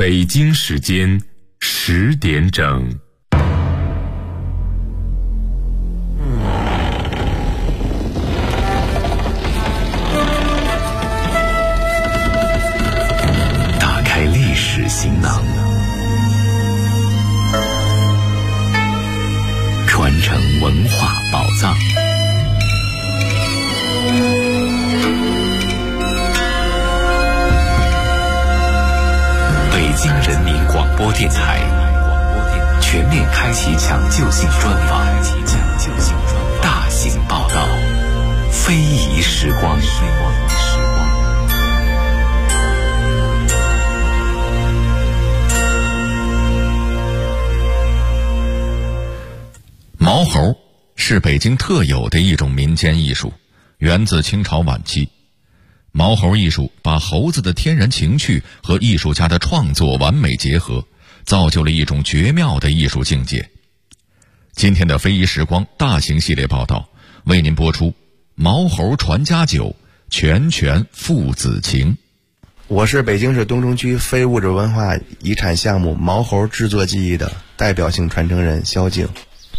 北京时间10点整。 打开历史行囊，传承文化宝藏。北京人民广播电台全面开启抢救性专访，大型报道，非遗时光。 毛猴是北京特有的一种民间艺术，源自清朝晚期。毛猴艺术把猴子的天然情趣和艺术家的创作完美结合，造就了一种绝妙的艺术境界。今天的非遗时光大型系列报道为您播出毛猴传家久，拳拳父子情。 我是北京市东城区非物质文化遗产项目毛猴制作技艺的代表性传承人肖静。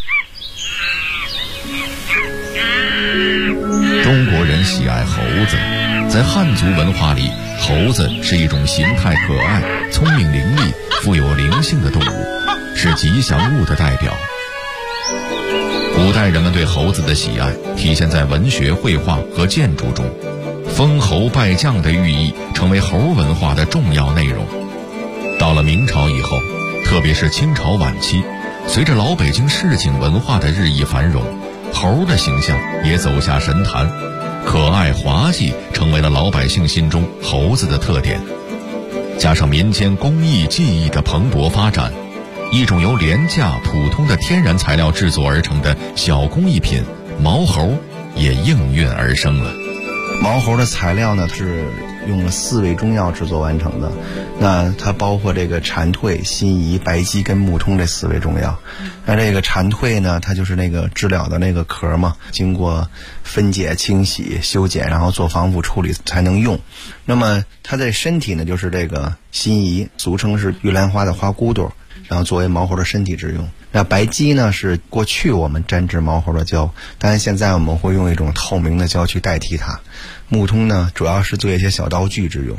中国人喜爱猴子，在汉族文化里，猴子是一种形态可爱、聪明伶俐、富有灵性的动物，是吉祥物的代表。古代人们对猴子的喜爱体现在文学、绘画和建筑中，封侯拜将的寓意成为猴文化的重要内容。到了明朝以后，特别是清朝晚期，随着老北京市井文化的日益繁荣，猴的形象也走下神坛，可爱滑稽成为了老百姓心中猴子的特点。加上民间工艺技艺的蓬勃发展，一种由廉价普通的天然材料制作而成的小工艺品毛猴也应运而生了。 毛猴的材料呢是用了4味中药制作完成的，那它包括这个蝉蜕、辛夷、白鸡跟木通这4味中药。那这个蝉蜕呢，它就是那个知了的那个壳嘛，经过分解、清洗、修剪，然后做防腐处理才能用。那么它的身体呢，就是这个辛夷，俗称是玉兰花的花骨朵，然后作为毛猴的身体之用。那白鸡呢，是过去我们沾制毛猴的胶，但是现在我们会用一种透明的胶去代替它。木通呢，主要是做一些小道具之用。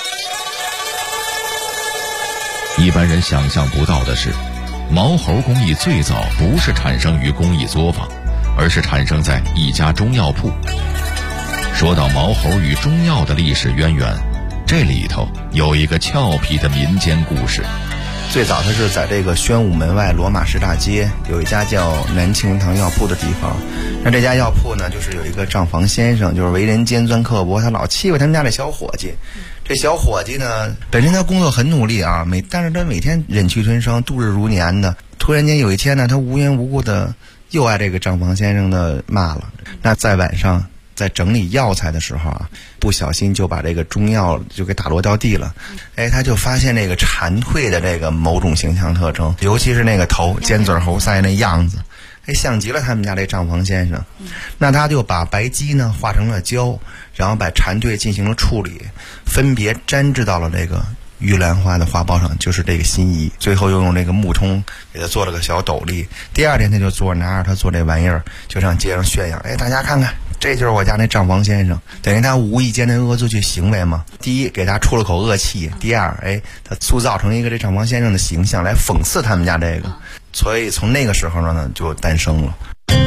一般人想象不到的是，毛猴工艺最早不是产生于工艺作坊，而是产生在一家中药铺。说到毛猴与中药的历史渊源，这里头有一个俏皮的民间故事。 最早它是在这个宣武门外罗马市大街有一家叫南庆银堂药铺的地方。那这家药铺呢，就是有一个账房先生，就是为人尖钻刻薄，他老欺负他们家这小伙计。这小伙计呢，本身他工作很努力啊，但是他每天忍气吞声，度日如年的。突然间有一天呢，他无缘无故的又挨这个账房先生的骂了。那在晚上在整理药材的时候啊，不小心就把这个中药就给打落到地了。他就发现这个蝉蜕的这个某种形象特征，尤其是那个头尖嘴猴腮那样子，像极了他们家这账房先生。那他就把白鸡呢化成了胶，然后把蝉蜕进行了处理，分别粘制到了这个玉兰花的花苞上，就是这个辛夷。最后又用这个木通给他做了个小斗笠。第二天他就拿着他做这玩意儿，就上街上炫耀，大家看看，这就是我家那账房先生。等于他无意间的恶作剧行为嘛，第一给他出了口恶气，第二他塑造成一个这账房先生的形象来讽刺他们家这个。所以从那个时候呢就诞生了。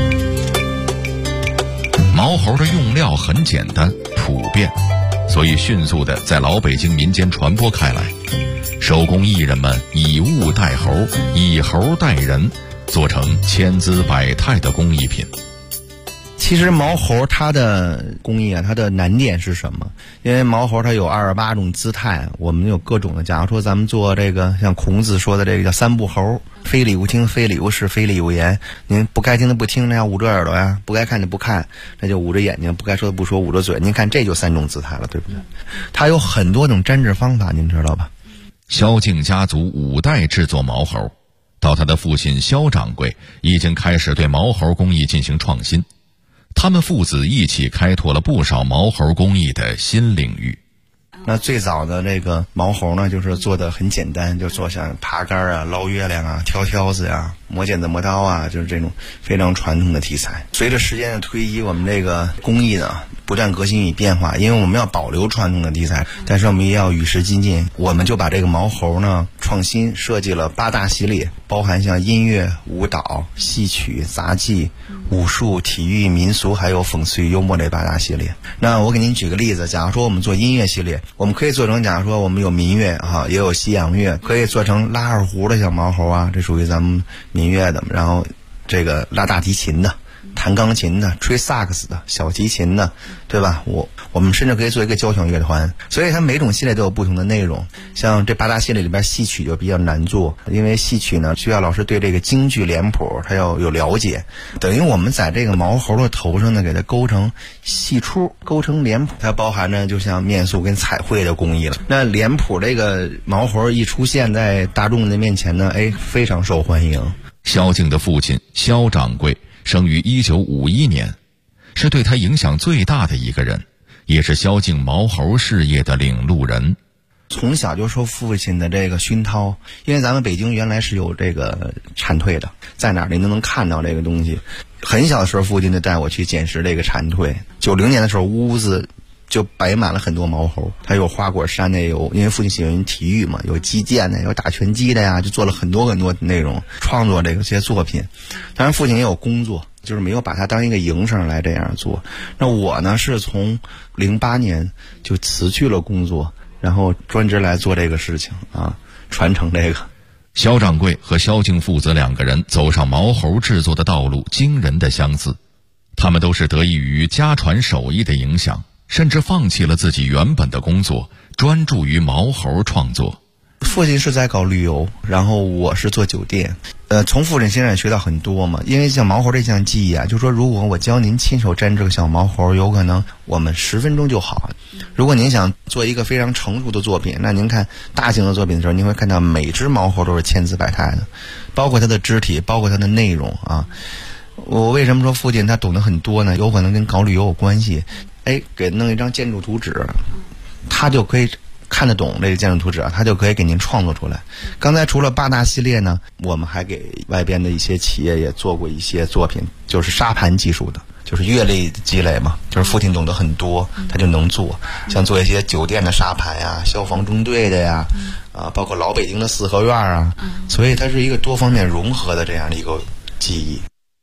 毛猴的用料很简单普遍，所以迅速的在老北京民间传播开来。手工艺人们以物代猴，以猴代人，做成千姿百态的工艺品。 其实毛猴它的工艺啊，它的难点是什么？因为毛猴它有28种姿态，我们有各种的。假如说咱们做这个像孔子说的这个叫3不猴，非礼勿听，非礼勿视，非礼勿言。您不该听的不听，那要捂着耳朵呀；不该看的不看，那就捂着眼睛；不该说的不说，捂着嘴。您看这就3种姿态了，对不对？它有很多种粘制方法，您知道吧？ 萧敬家族5代制作毛猴，到他的父亲萧掌柜已经开始对毛猴工艺进行创新。他们父子一起开拓了不少毛猴工艺的新领域。 那最早的这个毛猴呢，就是做的很简单，就做像爬杆啊、捞月亮啊、挑挑子呀、磨剪子磨刀啊，就是这种非常传统的题材。随着时间的推移，我们这个工艺呢不断革新与变化，因为我们要保留传统的题材，但是我们也要与时俱进。我们就把这个毛猴呢创新设计了8大系列，包含像音乐、舞蹈、戏曲、杂技、武术、体育、民俗，还有讽刺与幽默这8大系列。那我给您举个例子，假如说我们做音乐系列，我们可以做成，假如说我们有民乐啊，也有西洋乐，可以做成拉二胡的小毛猴啊，这属于咱们民乐的。然后这个拉大提琴的、弹钢琴的、吹萨克斯的、小提琴的，对吧？我们甚至可以做一个交响乐团。所以它每种系列都有不同的内容。像这8大系列里边，戏曲就比较难做，因为戏曲呢需要老师对这个京剧脸谱他要有了解，等于我们在这个毛猴的头上呢给它勾成戏出，勾成脸谱，它包含着就像面塑跟彩绘的工艺了。那脸谱这个毛猴一出现在大众的面前呢，非常受欢迎。 萧敬的父亲萧掌柜生于1951年，是对他影响最大的一个人，也是萧敬毛猴事业的领路人。 从小就受父亲的这个熏陶，因为咱们北京原来是有这个蝉蜕的，在哪儿您都能看到这个东西。很小的时候，父亲就带我去捡拾这个蝉蜕。90年的时候，屋子就摆满了很多毛猴，它有花果山的，有因为父亲喜欢体育嘛，有击剑的，有打拳击的呀，就做了很多内容，创作这些作品。当然，父亲也有工作，就是没有把它当一个营生来这样做。那我呢，是从08年就辞去了工作，然后专职来做这个事情啊，传承这个。 萧掌柜和萧敬父子2个人走上毛猴制作的道路惊人的相似，他们都是得益于家传手艺的影响，甚至放弃了自己原本的工作，专注于毛猴创作。 父亲是在搞旅游，然后我是做酒店。从父亲身上学到很多嘛，因为像毛猴这项技艺啊，就说如果我教您亲手粘这个小毛猴，有可能我们10分钟就好。如果您想做一个非常成熟的作品，那您看大型的作品的时候，您会看到每只毛猴都是千姿百态的，包括它的肢体，包括它的内容啊。我为什么说父亲他懂得很多呢？有可能跟搞旅游有关系。给弄一张建筑图纸，他就可以看得懂这个建筑图纸啊，他就可以给您创作出来。刚才除了8大系列呢，我们还给外边的一些企业也做过一些作品，就是沙盘技术的，就是阅历积累嘛，就是父亲懂得很多，他就能做，像做一些酒店的沙盘呀、消防中队的呀，包括老北京的四合院啊，所以它是一个多方面融合的这样的一个技艺。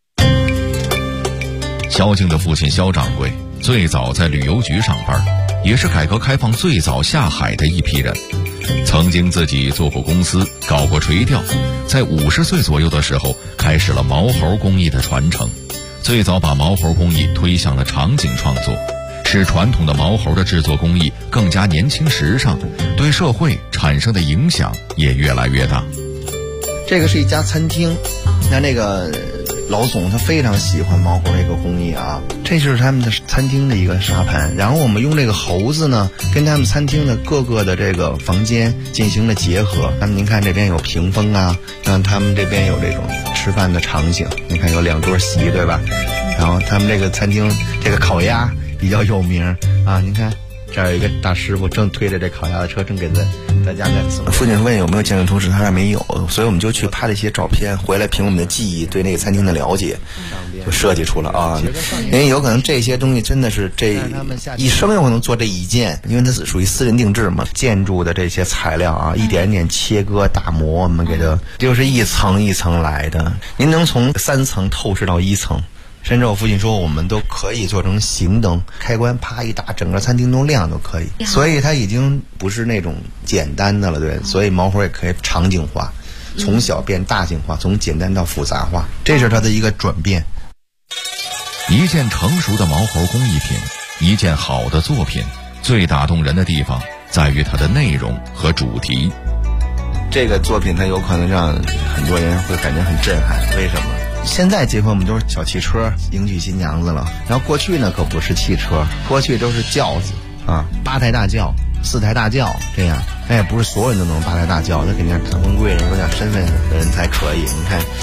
萧敬的父亲萧掌柜最早在旅游局上班，也是改革开放最早下海的一批人。曾经自己做过公司，搞过垂钓，在50岁左右的时候开始了毛猴工艺的传承，最早把毛猴工艺推向了场景创作，使传统的毛猴的制作工艺更加年轻时尚，对社会产生的影响也越来越大。 这个是一家餐厅，那个老总他非常喜欢毛猴这个工艺啊，这就是他们的餐厅的一个沙盘。然后我们用这个猴子呢，跟他们餐厅的各个的这个房间进行了结合。那么您看这边有屏风啊，像他们这边有这种吃饭的场景，你看有2桌席，对吧？然后他们这个餐厅这个烤鸭比较有名啊，您看这儿有一个大师傅正推着这烤鸭的车，正给大家在送。父亲问有没有建筑图纸，他说没有，所以我们就去拍了一些照片，回来凭我们的记忆对那个餐厅的了解，就设计出了啊。因为有可能这些东西真的是这一生有可能做这一件，因为它是属于私人定制嘛。建筑的这些材料啊，一点点切割打磨，我们给它就是一层一层来的。您能从3层透视到1层。甚至我父亲说，我们都可以做成行灯，开关啪一打，整个餐厅都亮都可以。所以它已经不是那种简单的了，对。所以毛猴也可以场景化，从小变大型化，从简单到复杂化，这是它的一个转变。 一件成熟的毛猴工艺品，一件好的作品，最打动人的地方在于它的内容和主题。 这个作品它有可能让很多人会感觉很震撼，为什么？现在结婚我们都是小汽车迎娶新娘子了，然后过去呢可不是汽车，过去都是轿子啊，8抬大轿、4抬大轿这样。但也不是所有人都能8抬大轿，那肯定是达官贵人有点身份的人才可以。你看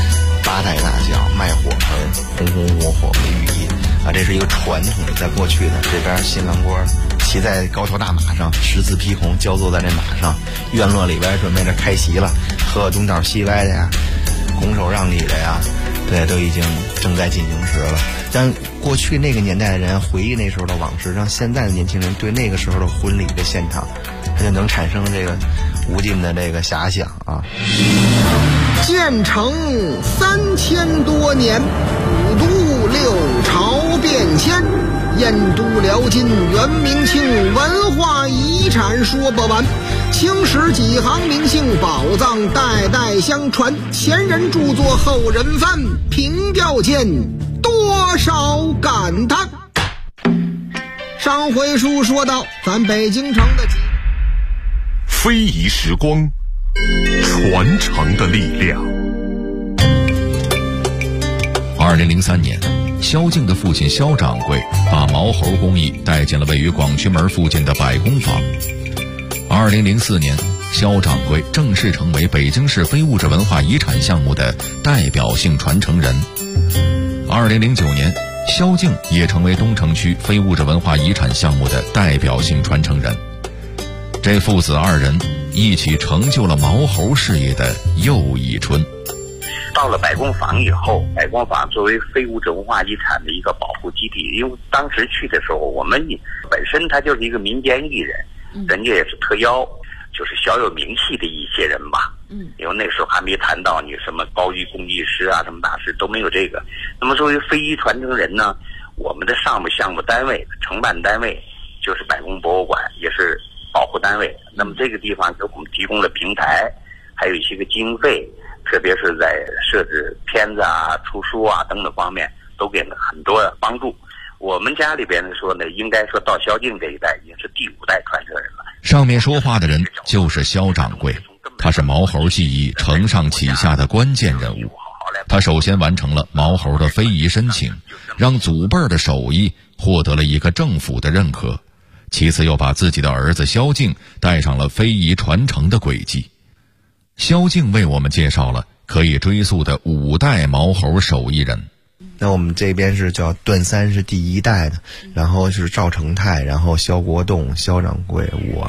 8代大小，卖火盆，红红火火为寓意啊，这是一个传统的，在过去的这边新郎官骑在高头大马上，十字披红，焦坐在这马上，院落里边准备着开席了，喝东倒西歪的呀，拱手让礼的呀，对，都已经正在进行时了。让过去那个年代的人回忆那时候的往事，让现在的年轻人对那个时候的婚礼的现场，他就能产生这个无尽的这个遐想啊。 建成3000多年，五都六朝变迁，燕都辽金元明清，文化遗产说不完。青史几行名姓，宝藏代代相传，前人著作后人翻，凭吊间多少感叹。上回书说到咱北京城的非遗时光，传承的力量。 2003年，萧敬的父亲萧掌柜把毛猴工艺带进了位于广渠门附近的百工坊。2004年，萧掌柜正式成为北京市非物质文化遗产项目的代表性传承人。2009年，萧敬也成为东城区非物质文化遗产项目的代表性传承人。这父子2人一起成就了毛猴事业的又一春。 到了百工坊以后，百工坊作为非物质文化遗产的一个保护基地，因为当时去的时候，我们本身他就是一个民间艺人，人家也是特邀，就是小有名气的一些人吧。因为那时候还没谈到你什么高级工艺师啊，什么大师都没有这个。那么作为非遗传承人呢，我们的项目单位、承办单位就是百工博物馆，也是保护单位。那么这个地方给我们提供了平台，还有一些个经费，特别是在设置片子啊、出书啊等等方面，都给了很多帮助。我们家里边说呢，应该说到萧敬这一代已经是第5代传承人了。 上面说话的人就是萧掌柜，他是毛猴技艺承上启下的关键人物。他首先完成了毛猴的非遗申请，让祖辈的手艺获得了一个政府的认可。其次又把自己的儿子萧敬带上了非遗传承的轨迹。萧敬为我们介绍了可以追溯的5代毛猴手艺人。 那我们这边是叫段三是第1代的，然后是赵成泰，然后萧国栋、萧掌柜，我。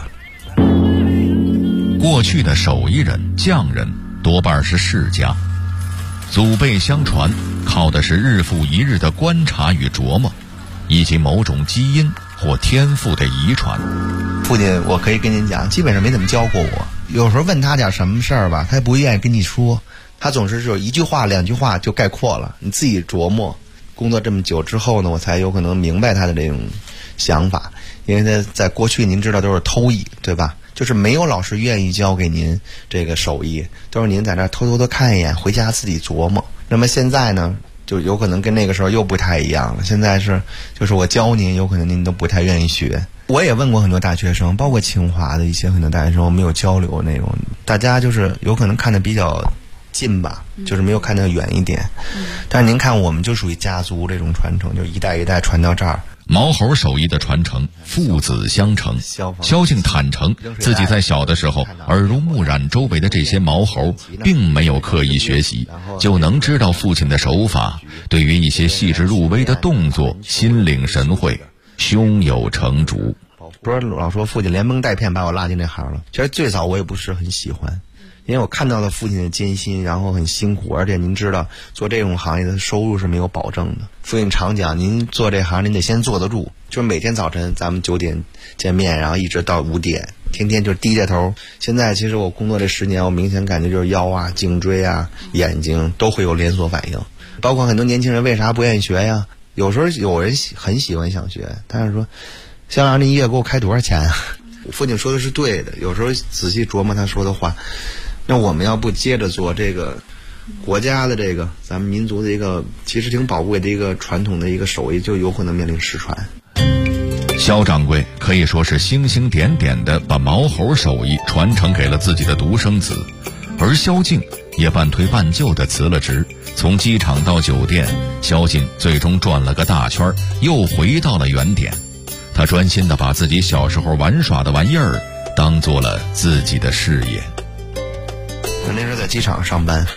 过去的手艺人、匠人多半是世家，祖辈相传靠的是日复一日的观察与琢磨，以及某种基因或天赋的遗传。 父亲，我可以跟您讲，基本上没怎么教过我。有时候问他点什么事儿吧，他也不愿意跟你说，他总是有1句话2句话就概括了，你自己琢磨。工作这么久之后呢，我才有可能明白他的这种想法。因为他在过去您知道都是偷艺，对吧？就是没有老师愿意教给您这个手艺，都是您在那偷偷的看一眼，回家自己琢磨。那么现在呢，就有可能跟那个时候又不太一样了。现在就是我教您，有可能您都不太愿意学。我也问过很多大学生，包括清华的一些很多大学生，我们有交流那种，大家就是有可能看得比较近吧，就是没有看得远一点。但是您看，我们就属于家族这种传承，就一代一代传到这儿。 毛猴手艺的传承，父子相承。萧敬坦诚，自己在小的时候耳濡目染周围的这些毛猴，并没有刻意学习，就能知道父亲的手法，对于一些细致入微的动作心领神会，胸有成竹。 不是老说父亲连蒙带骗把我拉进这行了，其实最早我也不是很喜欢，因为我看到了父亲的艰辛，然后很辛苦，而且您知道做这种行业的收入是没有保证的。父亲常讲，您做这行您得先坐得住，就是每天早晨咱们9点见面，然后一直到5点，天天就低着头。现在其实我工作这10年，我明显感觉就是腰啊、颈椎啊、眼睛都会有连锁反应。包括很多年轻人为啥不愿意学呀？有时候有人很喜欢想学，但是说肖老师你一月给我开多少钱啊？我父亲说的是对的，有时候仔细琢磨他说的话，那我们要不接着做这个国家的这个咱们民族的一个其实挺宝贵的一个传统的一个手艺，就有可能面临失传。 萧掌柜可以说是星星点点地把毛猴手艺传承给了自己的独生子，而萧敬也半推半就地辞了职，从机场到酒店，萧敬最终转了个大圈，又回到了原点。他专心地把自己小时候玩耍的玩意儿当做了自己的事业。 我那时候在机场上班，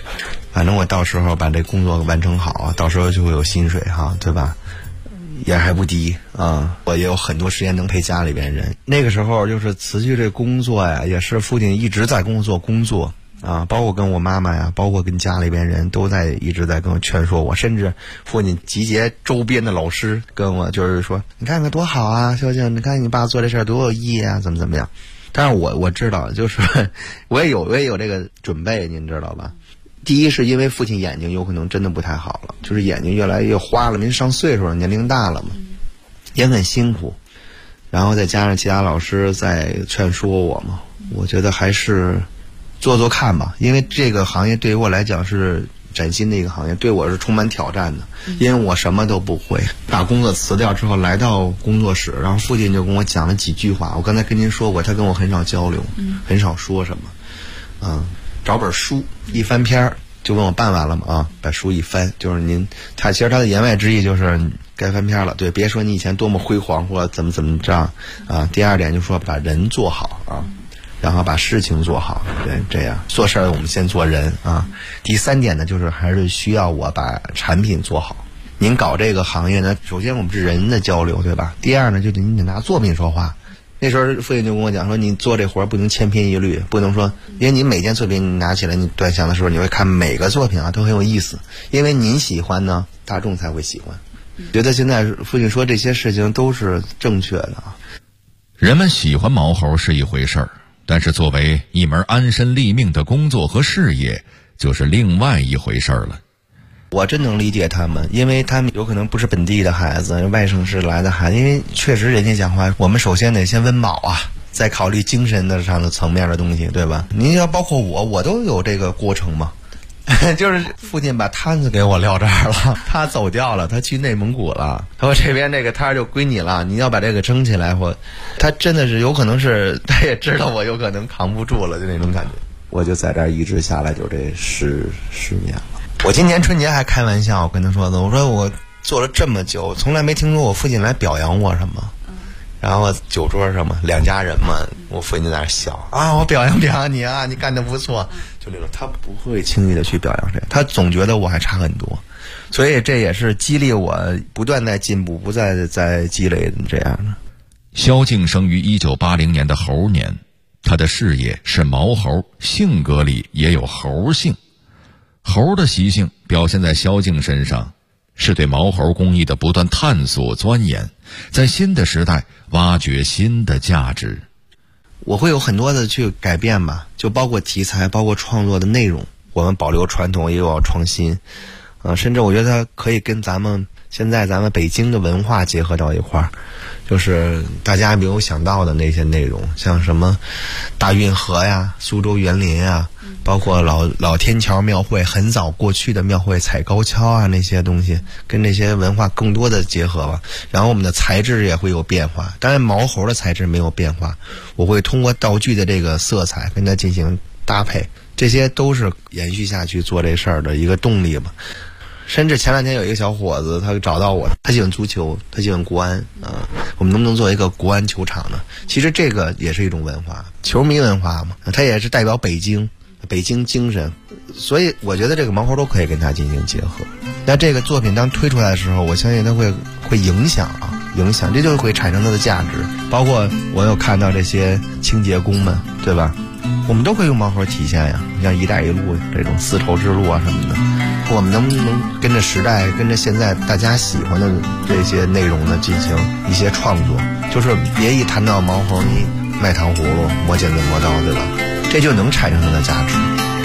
反正我到时候把这工作完成好，到时候就会有薪水哈，对吧？也还不低啊，我也有很多时间能陪家里边人。那个时候就是辞去这工作呀，也是父亲一直在工作啊，包括跟我妈妈呀，包括跟家里边人都一直在跟我劝说我，甚至父亲集结周边的老师跟我就是说，你看看多好啊，萧静，你看你爸做这事儿多有意义啊，怎么样？但是我知道，就是我也有这个准备，您知道吧？第一是因为父亲眼睛有可能真的不太好了，就是眼睛越来越花了，您上岁数了，年龄大了嘛，也很辛苦。然后再加上其他老师在劝说我嘛，我觉得还是做看吧，因为这个行业对于我来讲是崭新的一个行业，对我是充满挑战的，因为我什么都不会。把工作辞掉之后来到工作室，然后父亲就跟我讲了几句话，我刚才跟您说过，他跟我很少交流，很少说什么，找本书一翻篇就问我办完了吗？啊，把书一翻，就是其实他的言外之意就是该翻篇了，对，别说你以前多么辉煌或怎么着啊。第二点就说把人做好啊，然后把事情做好，对，这样做事我们先做人啊。第三点呢，就是还是需要我把产品做好。您搞这个行业呢，首先我们是人的交流，对吧？第二呢，就你得拿作品说话。那时候父亲就跟我讲说，你做这活不能千篇一律，不能说，因为你每件作品你拿起来你端详的时候，你会看每个作品啊都很有意思，因为您喜欢呢，大众才会喜欢。觉得现在父亲说这些事情都是正确的啊。 人们喜欢毛猴是一回事儿，但是作为一门安身立命的工作和事业，就是另外一回事儿了。 我真能理解他们，因为他们有可能不是本地的孩子，外省市来的孩子，因为确实人家讲话，我们首先得先温饱啊，再考虑精神的上的层面的东西，对吧？您要包括我都有这个过程嘛。就是父亲把摊子给我撂这儿了，他走掉了，他去内蒙古了，他说这边这个摊就归你了，你要把这个撑起来。他真的是有可能是他也知道我有可能扛不住了，就那种感觉。我就在这儿一直下来就这10年了。我今年春节还开玩笑，我跟他说的，我说我做了这么久，从来没听说我父亲来表扬我什么。然后酒桌上嘛，2家人嘛，我父亲在那笑啊，我表扬你啊，你干得不错，就那种，他不会轻易的去表扬谁，他总觉得我还差很多，所以这也是激励我不断在进步，不再在积累这样的。 萧静生于1980年的猴年，他的事业是毛猴，性格里也有猴性。猴的习性表现在萧静身上，是对毛猴工艺的不断探索钻研，在新的时代挖掘新的价值。 我会有很多的去改变吧，就包括题材，包括创作的内容，我们保留传统也有要创新，甚至我觉得它可以跟现在咱们北京的文化结合到一块儿，就是大家没有想到的那些内容，像什么大运河呀、苏州园林啊，包括老天桥庙会，很早过去的庙会踩高跷啊，那些东西跟这些文化更多的结合吧。然后我们的材质也会有变化，当然毛猴的材质没有变化，我会通过道具的这个色彩跟它进行搭配，这些都是延续下去做这事儿的一个动力嘛。甚至前2天有一个小伙子，他找到我，他喜欢足球，他喜欢国安我们能不能做一个国安球场呢？其实这个也是一种文化，球迷文化嘛，它也是代表北京精神，所以我觉得这个毛猴都可以跟它进行结合。那这个作品当推出来的时候，我相信它会影响，这就会产生它的价值。包括我有看到这些清洁工们，对吧？我们都可以用毛猴体现呀，像一带一路这种丝绸之路啊什么的，我们能不能跟着时代，跟着现在大家喜欢的这些内容呢进行一些创作？就是别一谈到毛猴，你卖糖葫芦、磨剪子、磨刀，对吧？这就能产生它的价值。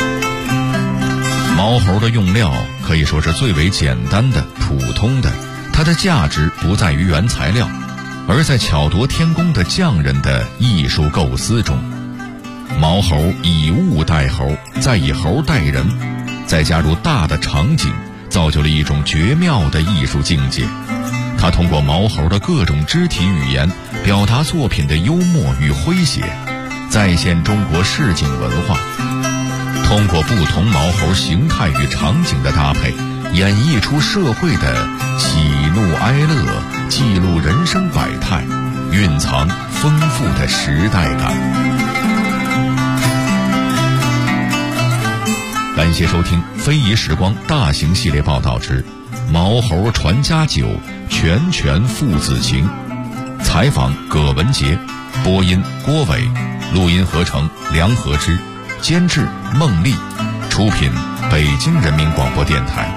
毛猴的用料可以说是最为简单的、普通的，它的价值不在于原材料，而在巧夺天工的匠人的艺术构思中。毛猴以物代猴，再以猴代人，再加入大的场景，造就了一种绝妙的艺术境界。它通过毛猴的各种肢体语言，表达作品的幽默与诙谐，再现中国市井文化。通过不同毛猴形态与场景的搭配，演绎出社会的喜怒哀乐，记录人生百态，蕴藏丰富的时代感。来感谢收听非遗时光大型系列报道之毛猴传家酒，拳拳父子情。采访葛文杰，播音郭伟，录音合成梁和之，监制孟丽，出品北京人民广播电台。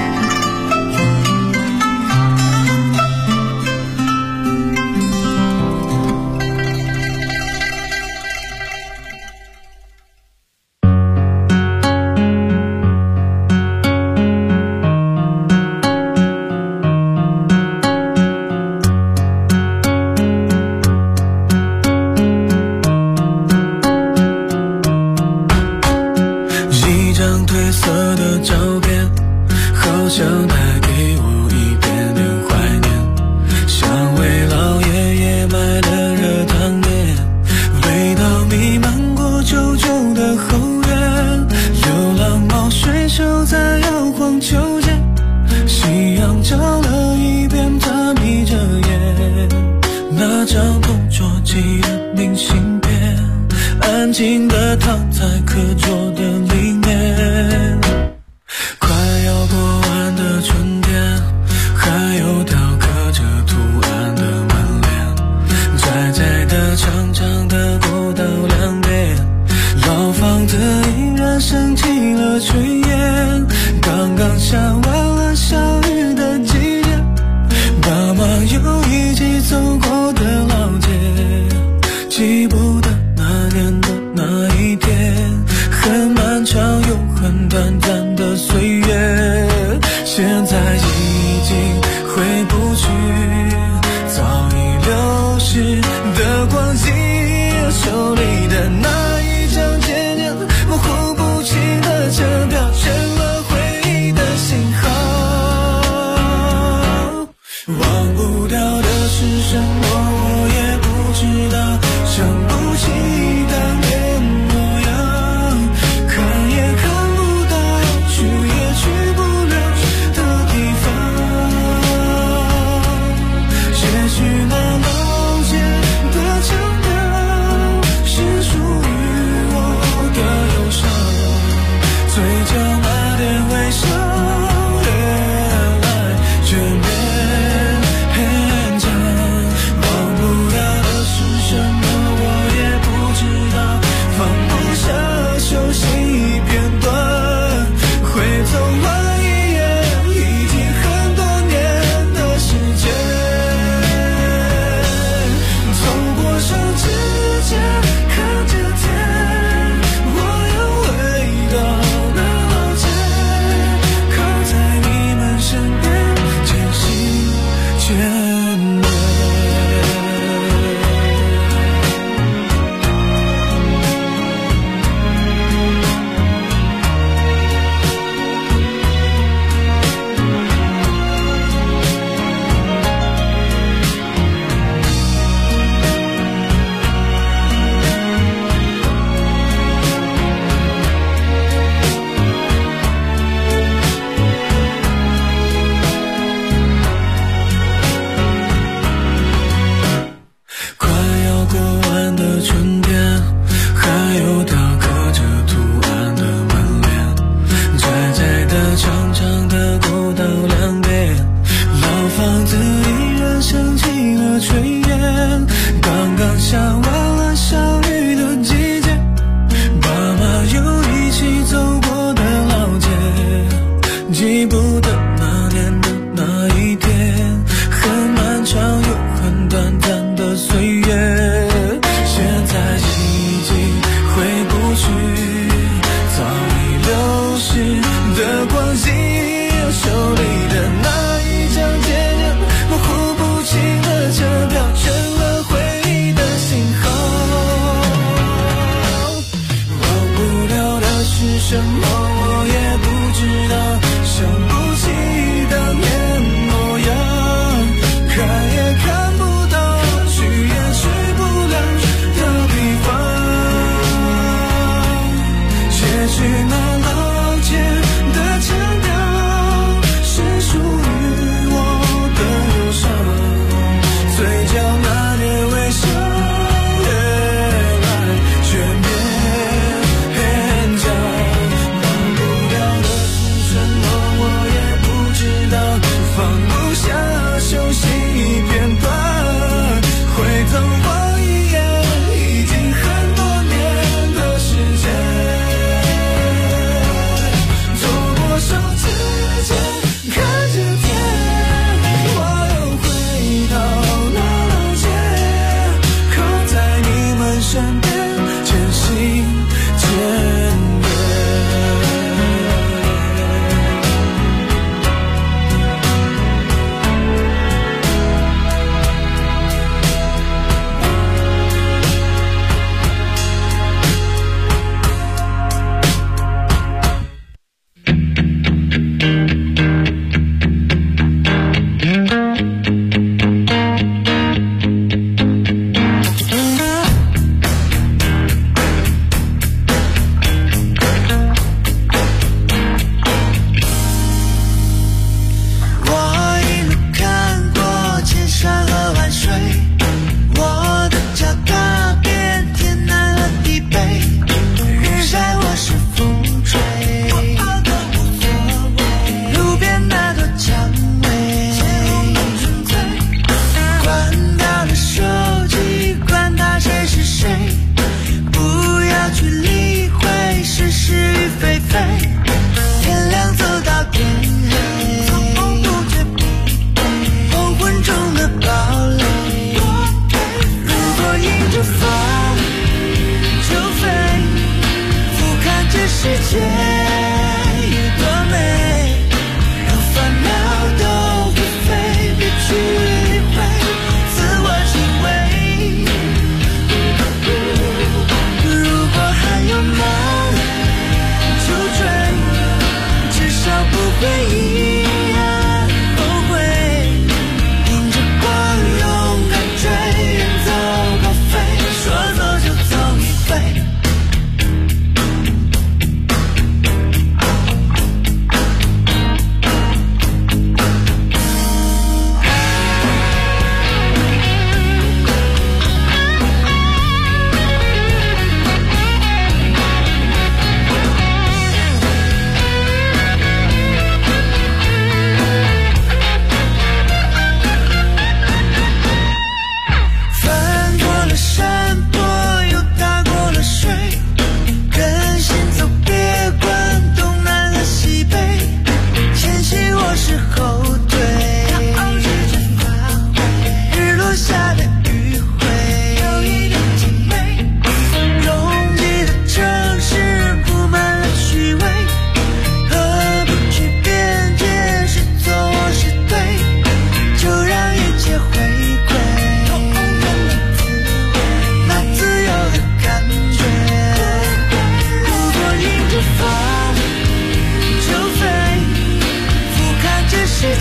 什么我也不知道，想不起当年模样。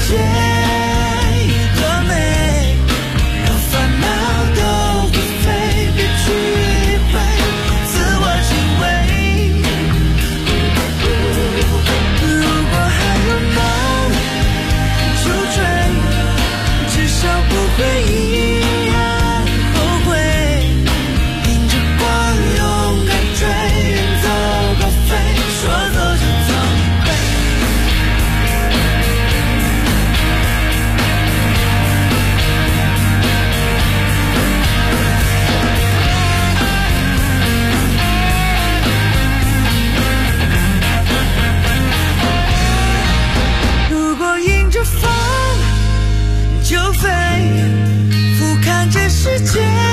界多美，让烦恼都会飞，别去理会自我行为。如果还有梦就追，至少不会依然后悔。迎着光勇敢追，远走高飞，说走就走一回。如果迎着风就飞，俯瞰这世界。